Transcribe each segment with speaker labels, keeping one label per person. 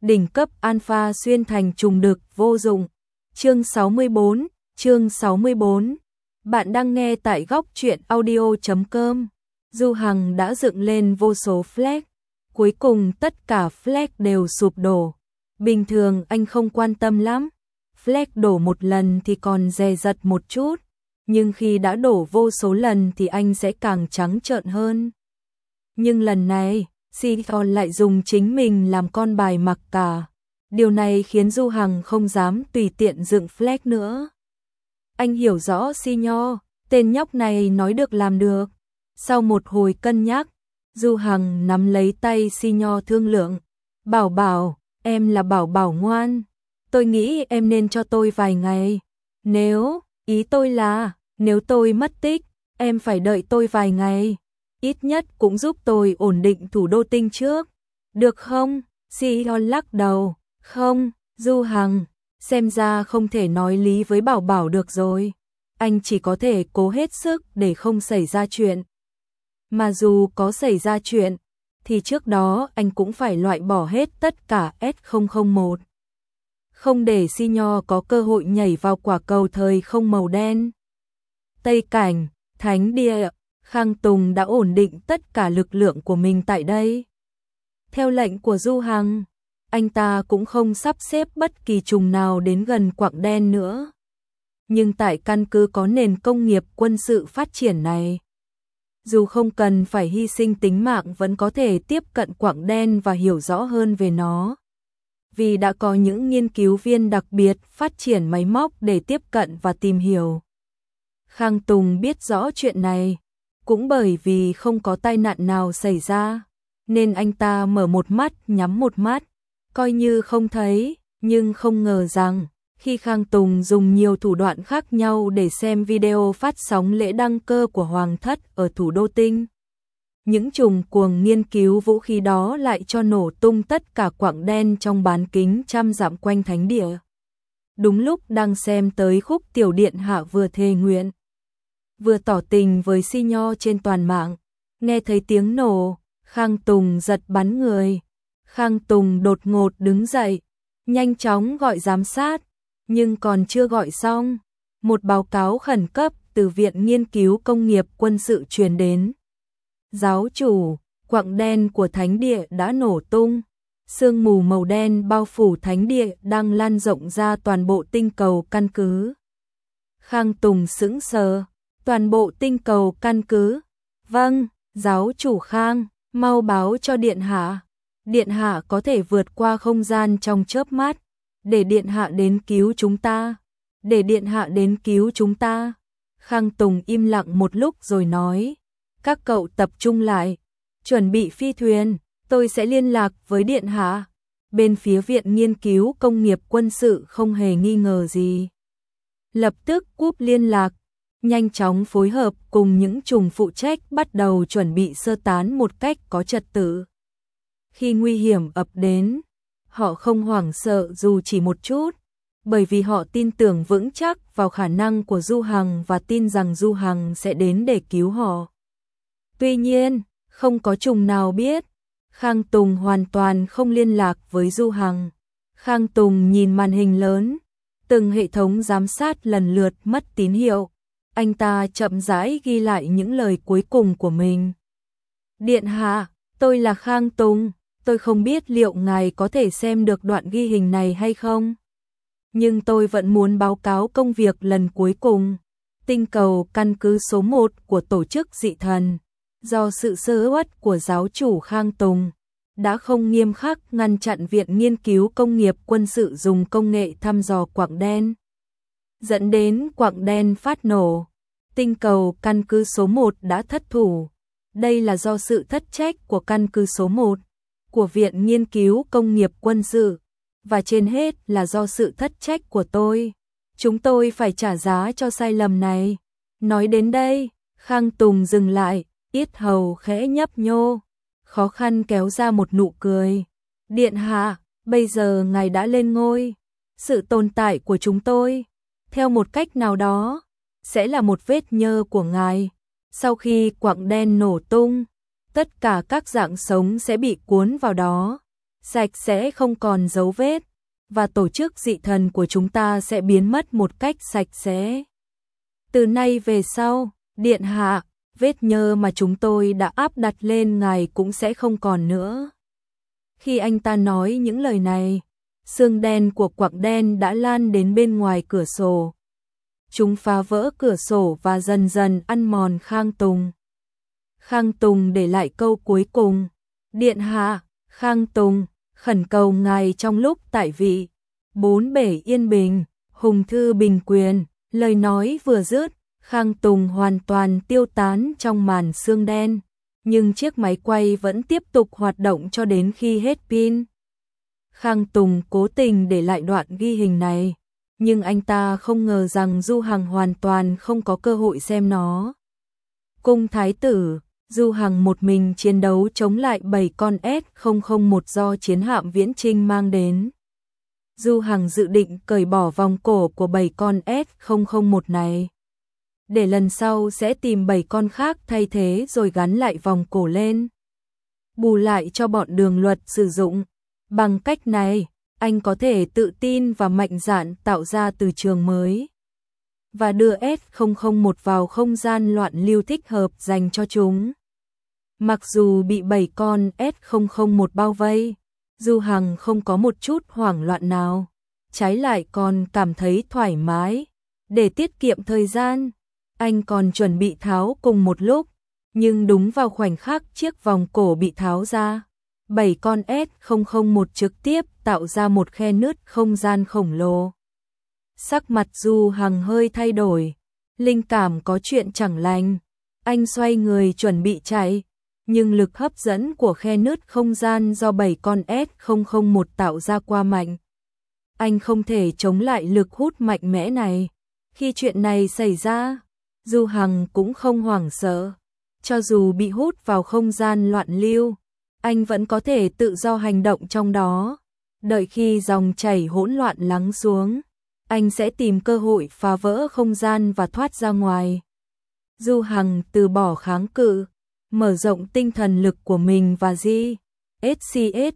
Speaker 1: đỉnh cấp alpha xuyên thành trùng đực vô dụng. Chương 64. Bạn đang nghe tại góc truyện audio.com. Du Hằng đã dựng lên vô số flag, cuối cùng tất cả flag đều sụp đổ. Bình thường anh không quan tâm lắm, flag đổ một lần thì còn dè dặt một chút, nhưng khi đã đổ vô số lần thì anh sẽ càng trắng trợn hơn. Nhưng lần này, Sion lại dùng chính mình làm con bài mặc cả. Điều này khiến Du Hằng không dám tùy tiện dựng flag nữa. Anh hiểu rõ Sion, tên nhóc này nói được làm được. Sau một hồi cân nhắc, Du Hằng nắm lấy tay Sion thương lượng. Bảo Bảo, em là Bảo Bảo ngoan. Tôi nghĩ em nên cho tôi vài ngày. Ý tôi là, nếu tôi mất tích, em phải đợi tôi vài ngày. Ít nhất cũng giúp tôi ổn định thủ đô tinh trước. Được không? Sion lắc đầu. Không, Du Hằng, xem ra không thể nói lý với Bảo Bảo được rồi. Anh chỉ có thể cố hết sức để không xảy ra chuyện. Mà dù có xảy ra chuyện, thì trước đó anh cũng phải loại bỏ hết tất cả S001. Không để Sion có cơ hội nhảy vào quả cầu thời không màu đen. Tây Cảnh, Thánh Địa, Khang Tùng đã ổn định tất cả lực lượng của mình tại đây. Theo lệnh của Du Hằng, anh ta cũng không sắp xếp bất kỳ trùng nào đến gần quặng đen nữa. Nhưng tại căn cứ có nền công nghiệp quân sự phát triển này, dù không cần phải hy sinh tính mạng vẫn có thể tiếp cận quặng đen và hiểu rõ hơn về nó. Vì đã có những nghiên cứu viên đặc biệt phát triển máy móc để tiếp cận và tìm hiểu. Khang Tùng biết rõ chuyện này, cũng bởi vì không có tai nạn nào xảy ra, nên anh ta mở một mắt nhắm một mắt, coi như không thấy, nhưng không ngờ rằng, khi Khang Tùng dùng nhiều thủ đoạn khác nhau để xem video phát sóng lễ đăng cơ của Hoàng thất ở thủ đô Tinh, những trùng cuồng nghiên cứu vũ khí đó lại cho nổ tung tất cả quặng đen trong bán kính trăm dặm quanh thánh địa. Đúng lúc đang xem tới khúc tiểu điện hạ vừa thề nguyện, vừa tỏ tình với Sion trên toàn mạng, nghe thấy tiếng nổ, Khang Tùng giật bắn người. Khang Tùng đột ngột đứng dậy, nhanh chóng gọi giám sát, nhưng còn chưa gọi xong, một báo cáo khẩn cấp từ Viện Nghiên cứu Công nghiệp Quân sự truyền đến. Giáo chủ, quặng đen của thánh địa đã nổ tung, sương mù màu đen bao phủ thánh địa đang lan rộng ra toàn bộ tinh cầu căn cứ. Khang Tùng sững sờ, toàn bộ tinh cầu căn cứ. Vâng, giáo chủ Khang, mau báo cho điện hạ. Điện hạ có thể vượt qua không gian trong chớp mắt, để điện hạ đến cứu chúng ta. Để điện hạ đến cứu chúng ta. Khang Tùng im lặng một lúc rồi nói, các cậu tập trung lại, chuẩn bị phi thuyền, tôi sẽ liên lạc với điện hạ. Bên phía Viện Nghiên cứu Công nghiệp Quân sự không hề nghi ngờ gì. Lập tức cúp liên lạc, nhanh chóng phối hợp cùng những trùng phụ trách bắt đầu chuẩn bị sơ tán một cách có trật tự. Khi nguy hiểm ập đến, họ không hoảng sợ dù chỉ một chút, bởi vì họ tin tưởng vững chắc vào khả năng của Du Hằng và tin rằng Du Hằng sẽ đến để cứu họ. Tuy nhiên, không có trùng nào biết, Khang Tùng hoàn toàn không liên lạc với Du Hằng. Khang Tùng nhìn màn hình lớn, từng hệ thống giám sát lần lượt mất tín hiệu. Anh ta chậm rãi ghi lại những lời cuối cùng của mình. Điện hạ, tôi là Khang Tùng, tôi không biết liệu ngài có thể xem được đoạn ghi hình này hay không. Nhưng tôi vẫn muốn báo cáo công việc lần cuối cùng. Tinh cầu căn cứ số 1 của tổ chức dị thần, do sự sơ suất của giáo chủ Khang Tùng, đã không nghiêm khắc ngăn chặn Viện Nghiên cứu Công nghiệp Quân sự dùng công nghệ thăm dò quặng đen, dẫn đến quặng đen phát nổ. Tinh cầu căn cứ số 1 đã thất thủ. Đây là do sự thất trách của căn cứ số 1, của Viện Nghiên cứu Công nghiệp Quân sự, và trên hết là do sự thất trách của tôi. Chúng tôi phải trả giá cho sai lầm này. Nói đến đây, Khang Tùng dừng lại, yết hầu khẽ nhấp nhô, khó khăn kéo ra một nụ cười. Điện hạ, bây giờ ngài đã lên ngôi. Sự tồn tại của chúng tôi, theo một cách nào đó, sẽ là một vết nhơ của ngài. Sau khi quặng đen nổ tung, tất cả các dạng sống sẽ bị cuốn vào đó. sạch sẽ không còn dấu vết, và tổ chức dị thần của chúng ta sẽ biến mất một cách sạch sẽ. Từ nay về sau, điện hạ, vết nhơ mà chúng tôi đã áp đặt lên ngài cũng sẽ không còn nữa. Khi anh ta nói những lời này, sương đen của quặng đen đã lan đến bên ngoài cửa sổ. Chúng phá vỡ cửa sổ và dần dần ăn mòn Khang Tùng. Khang Tùng để lại câu cuối cùng. Điện hạ, Khang Tùng, khẩn cầu ngài trong lúc tại vị. Bốn bể yên bình, hùng thư bình quyền. Lời nói vừa dứt, Khang Tùng hoàn toàn tiêu tán trong màn sương đen. Nhưng chiếc máy quay vẫn tiếp tục hoạt động cho đến khi hết pin. Khang Tùng cố tình để lại đoạn ghi hình này, nhưng anh ta không ngờ rằng Du Hằng hoàn toàn không có cơ hội xem nó. Cung thái tử, Du Hằng một mình chiến đấu chống lại 7 con S-001 do chiến hạm Viễn Chinh mang đến. Du Hằng dự định cởi bỏ vòng cổ của 7 con S-001 này. Để lần sau sẽ tìm 7 con khác thay thế rồi gắn lại vòng cổ lên. Bù lại cho bọn Đường Luật sử dụng. Bằng cách này, anh có thể tự tin và mạnh dạn tạo ra từ trường mới. Và đưa S-001 vào không gian loạn lưu thích hợp dành cho chúng. Mặc dù bị 7 con S-001 bao vây, Du Hằng không có một chút hoảng loạn nào. Trái lại còn cảm thấy thoải mái. Để tiết kiệm thời gian, anh còn chuẩn bị tháo cùng một lúc. Nhưng đúng vào khoảnh khắc chiếc vòng cổ bị tháo ra, 7 con S-001 trực tiếp tạo ra một khe nứt không gian khổng lồ. Sắc mặt Du Hằng hơi thay đổi, linh cảm có chuyện chẳng lành. Anh xoay người chuẩn bị chạy, nhưng lực hấp dẫn của khe nứt không gian do 7 con S-001 tạo ra quá mạnh. Anh không thể chống lại lực hút mạnh mẽ này. Khi chuyện này xảy ra, Du Hằng cũng không hoảng sợ. Cho dù bị hút vào không gian loạn lưu, anh vẫn có thể tự do hành động trong đó. Đợi khi dòng chảy hỗn loạn lắng xuống, anh sẽ tìm cơ hội phá vỡ không gian và thoát ra ngoài. Du Hằng từ bỏ kháng cự, mở rộng tinh thần lực của mình và SCS,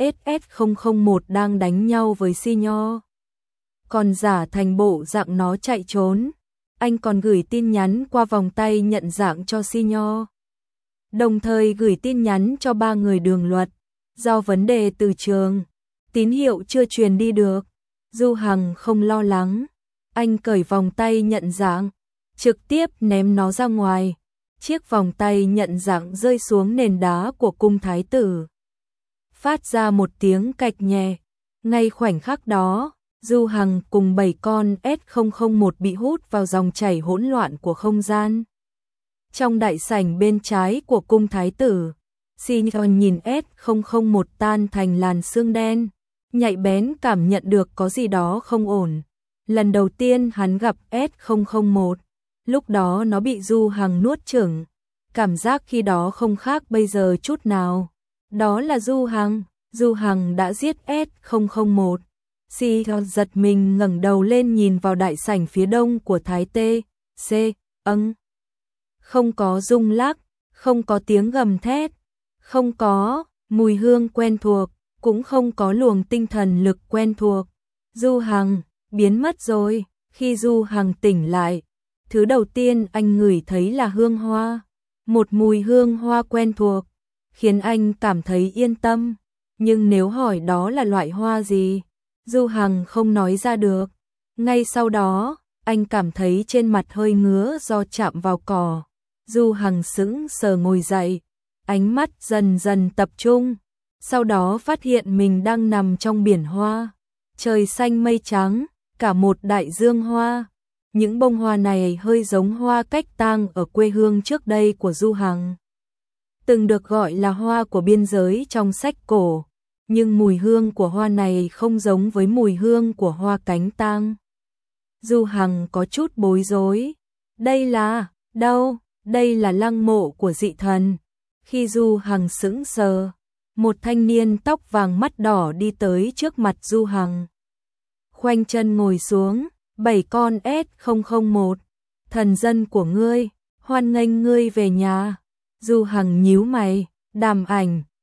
Speaker 1: SS001 đang đánh nhau với Sinyo. Còn giả thành bộ dạng nó chạy trốn. Anh còn gửi tin nhắn qua vòng tay nhận dạng cho Sinyo. Đồng thời gửi tin nhắn cho 3 người Đường Luật. Do vấn đề từ trường, tín hiệu chưa truyền đi được. Du Hằng không lo lắng. Anh cởi vòng tay nhận dạng, trực tiếp ném nó ra ngoài. Chiếc vòng tay nhận dạng rơi xuống nền đá của cung thái tử. Phát ra một tiếng cạch nhẹ. Ngay khoảnh khắc đó, Du Hằng cùng 7 con S-001 bị hút vào dòng chảy hỗn loạn của không gian. Trong đại sảnh bên trái của cung thái tử, Sinyo nhìn S-001 tan thành làn sương đen, nhạy bén cảm nhận được có gì đó không ổn. Lần đầu tiên hắn gặp S-001, lúc đó nó bị Du Hằng nuốt chửng. Cảm giác khi đó không khác bây giờ chút nào. Đó là Du Hằng đã giết S-001. Sinyo giật mình ngẩng đầu lên nhìn vào đại sảnh phía đông của Thái Tê, không có rung lắc, không có tiếng gầm thét, không có mùi hương quen thuộc, cũng không có luồng tinh thần lực quen thuộc. Du Hằng biến mất rồi. Khi Du Hằng tỉnh lại, thứ đầu tiên anh ngửi thấy là hương hoa, một mùi hương hoa quen thuộc, khiến anh cảm thấy yên tâm. Nhưng nếu hỏi đó là loại hoa gì, Du Hằng không nói ra được. Ngay sau đó, anh cảm thấy trên mặt hơi ngứa do chạm vào cỏ. Du Hằng sững sờ ngồi dậy, ánh mắt dần dần tập trung. Sau đó phát hiện mình đang nằm trong biển hoa. Trời xanh mây trắng, cả một đại dương hoa. Những bông hoa này hơi giống hoa cách tang ở quê hương trước đây của Du Hằng. Từng được gọi là hoa của biên giới trong sách cổ. Nhưng mùi hương của hoa này không giống với mùi hương của hoa cánh tang. Du Hằng có chút bối rối. Đây là, đâu? Đây là lăng mộ của dị thần. Khi Du Hằng sững sờ, một thanh niên tóc vàng mắt đỏ đi tới trước mặt Du Hằng. Khoanh chân ngồi xuống, 7 con S-001. Thần dân của ngươi, hoan nghênh ngươi về nhà. Du Hằng nhíu mày, Đàm Ảnh,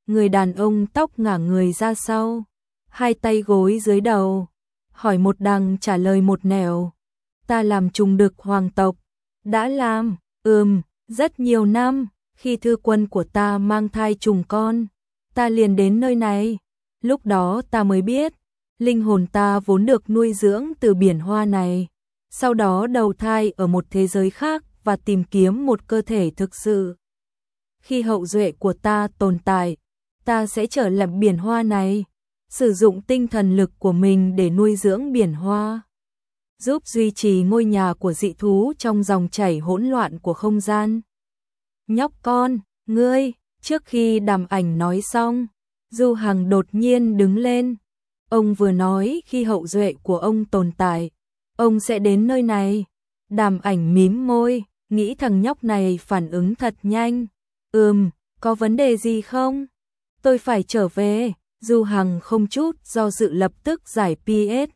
Speaker 1: người đàn ông tóc ngả người ra sau, hai tay gối dưới đầu, hỏi một đằng trả lời một nẻo. Ta làm trùng đực hoàng tộc, đã làm, rất nhiều năm, khi thư quân của ta mang thai trùng con, ta liền đến nơi này, lúc đó ta mới biết, linh hồn ta vốn được nuôi dưỡng từ biển hoa này, sau đó đầu thai ở một thế giới khác và tìm kiếm một cơ thể thực sự. Khi hậu duệ của ta tồn tại, ta sẽ trở lại biển hoa này, sử dụng tinh thần lực của mình để nuôi dưỡng biển hoa, giúp duy trì ngôi nhà của dị thú trong dòng chảy hỗn loạn của không gian. Nhóc con, ngươi, trước khi Đàm Ảnh nói xong, Du Hằng đột nhiên đứng lên. Ông vừa nói khi hậu duệ của ông tồn tại, ông sẽ đến nơi này. Đàm Ảnh mím môi, nghĩ thằng nhóc này phản ứng thật nhanh. Có vấn đề gì không? Tôi phải trở về. Du Hằng không chút do dự lập tức giải PS.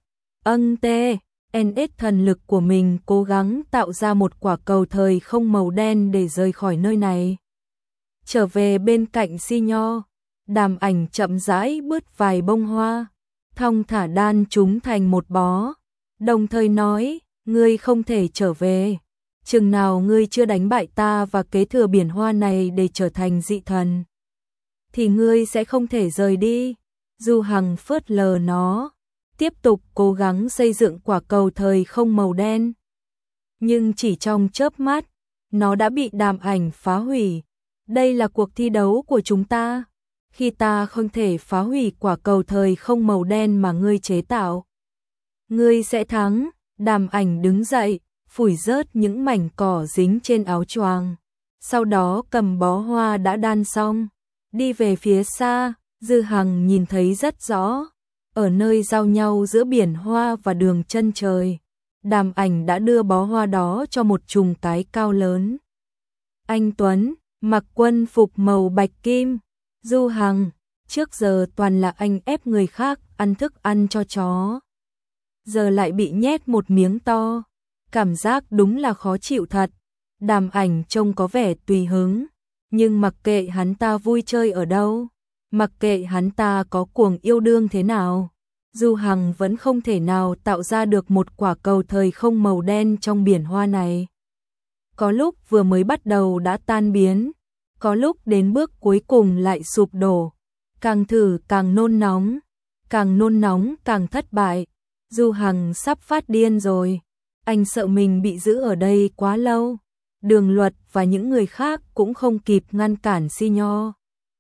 Speaker 1: NS thần lực của mình cố gắng tạo ra một quả cầu thời không màu đen để rời khỏi nơi này. Trở về bên cạnh Si Nho, Đàm Ảnh chậm rãi bứt vài bông hoa, thong thả đan chúng thành một bó, đồng thời nói, ngươi không thể trở về, chừng nào ngươi chưa đánh bại ta và kế thừa biển hoa này để trở thành dị thần, thì ngươi sẽ không thể rời đi. Du Hằng phớt lờ nó, tiếp tục cố gắng xây dựng quả cầu thời không màu đen. Nhưng chỉ trong chớp mắt, nó đã bị Đàm Ảnh phá hủy. Đây là cuộc thi đấu của chúng ta. Khi ta không thể phá hủy quả cầu thời không màu đen mà ngươi chế tạo, ngươi sẽ thắng. Đàm Ảnh đứng dậy, phủi rớt những mảnh cỏ dính trên áo choàng. Sau đó cầm bó hoa đã đan xong, đi về phía xa. Dư Hằng nhìn thấy rất rõ, ở nơi giao nhau giữa biển hoa và đường chân trời, Đàm Ảnh đã đưa bó hoa đó cho một trùng cái cao lớn. Anh Tuấn, mặc quân phục màu bạch kim. Du Hằng, trước giờ toàn là anh ép người khác ăn thức ăn cho chó, giờ lại bị nhét một miếng to, cảm giác đúng là khó chịu thật. Đàm Ảnh trông có vẻ tùy hứng, nhưng mặc kệ hắn ta vui chơi ở đâu, mặc kệ hắn ta có cuồng yêu đương thế nào, Du Hằng vẫn không thể nào tạo ra được một quả cầu thời không màu đen trong biển hoa này. Có lúc vừa mới bắt đầu đã tan biến, có lúc đến bước cuối cùng lại sụp đổ, càng thử càng nôn nóng càng thất bại. Du Hằng sắp phát điên rồi, anh sợ mình bị giữ ở đây quá lâu. Đường Luật và những người khác cũng không kịp ngăn cản Si Nho,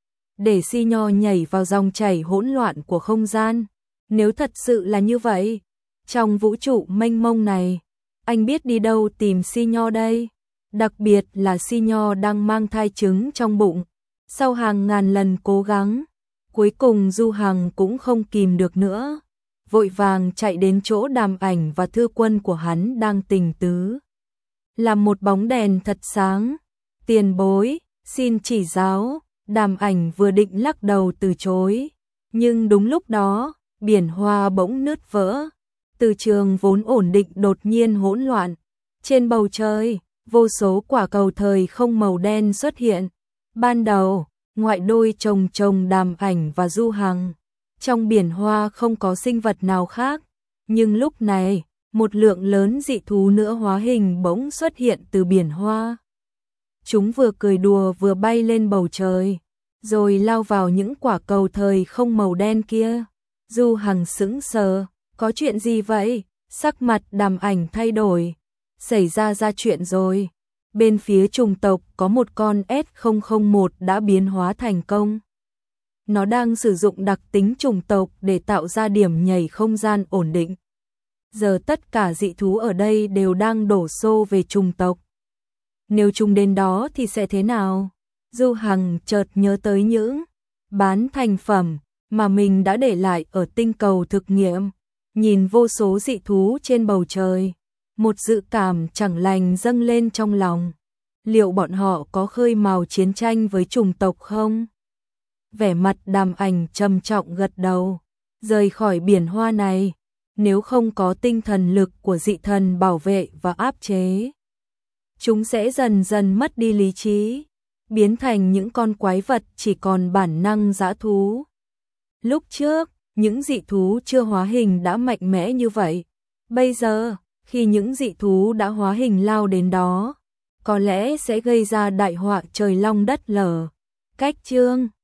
Speaker 1: để Si Nho nhảy vào dòng chảy hỗn loạn của không gian. Nếu thật sự là như vậy, trong vũ trụ mênh mông này, anh biết đi đâu tìm Si Nho đây? Đặc biệt là Si Nho đang mang thai trứng trong bụng. Sau hàng ngàn lần cố gắng, cuối cùng Du Hằng cũng không kìm được nữa, vội vàng chạy đến chỗ Đàm Ảnh và thư quân của hắn đang tình tứ. Làm một bóng đèn thật sáng. Tiền bối, xin chỉ giáo. Đàm Ảnh vừa định lắc đầu từ chối, nhưng đúng lúc đó, biển hoa bỗng nứt vỡ. Từ trường vốn ổn định đột nhiên hỗn loạn. Trên bầu trời, vô số quả cầu thời không màu đen xuất hiện. Ban đầu, ngoại đôi chồng Đàm Ảnh và Du Hằng. Trong biển hoa không có sinh vật nào khác, nhưng lúc này, một lượng lớn dị thú nữa hóa hình bỗng xuất hiện từ biển hoa. Chúng vừa cười đùa vừa bay lên bầu trời, rồi lao vào những quả cầu thời không màu đen kia. Du Hằng sững sờ, có chuyện gì vậy? Sắc mặt Đàm Ảnh thay đổi. Xảy ra chuyện rồi. Bên phía chủng tộc có một con S001 đã biến hóa thành công. Nó đang sử dụng đặc tính chủng tộc để tạo ra điểm nhảy không gian ổn định. Giờ tất cả dị thú ở đây đều đang đổ xô về chủng tộc. Nếu chúng đến đó thì sẽ thế nào? Du Hằng chợt nhớ tới những bán thành phẩm mà mình đã để lại ở tinh cầu thực nghiệm. Nhìn vô số dị thú trên bầu trời, một dự cảm chẳng lành dâng lên trong lòng. Liệu bọn họ có khơi mào chiến tranh với chủng tộc không? Vẻ mặt Đàm Ảnh trầm trọng gật đầu. Rời khỏi biển hoa này, nếu không có tinh thần lực của dị thần bảo vệ và áp chế, chúng sẽ dần dần mất đi lý trí. biến thành những con quái vật chỉ còn bản năng dã thú. Lúc trước, những dị thú chưa hóa hình đã mạnh mẽ như vậy. Bây giờ, khi những dị thú đã hóa hình lao đến đó, có lẽ sẽ gây ra đại họa trời long đất lở. Cách chương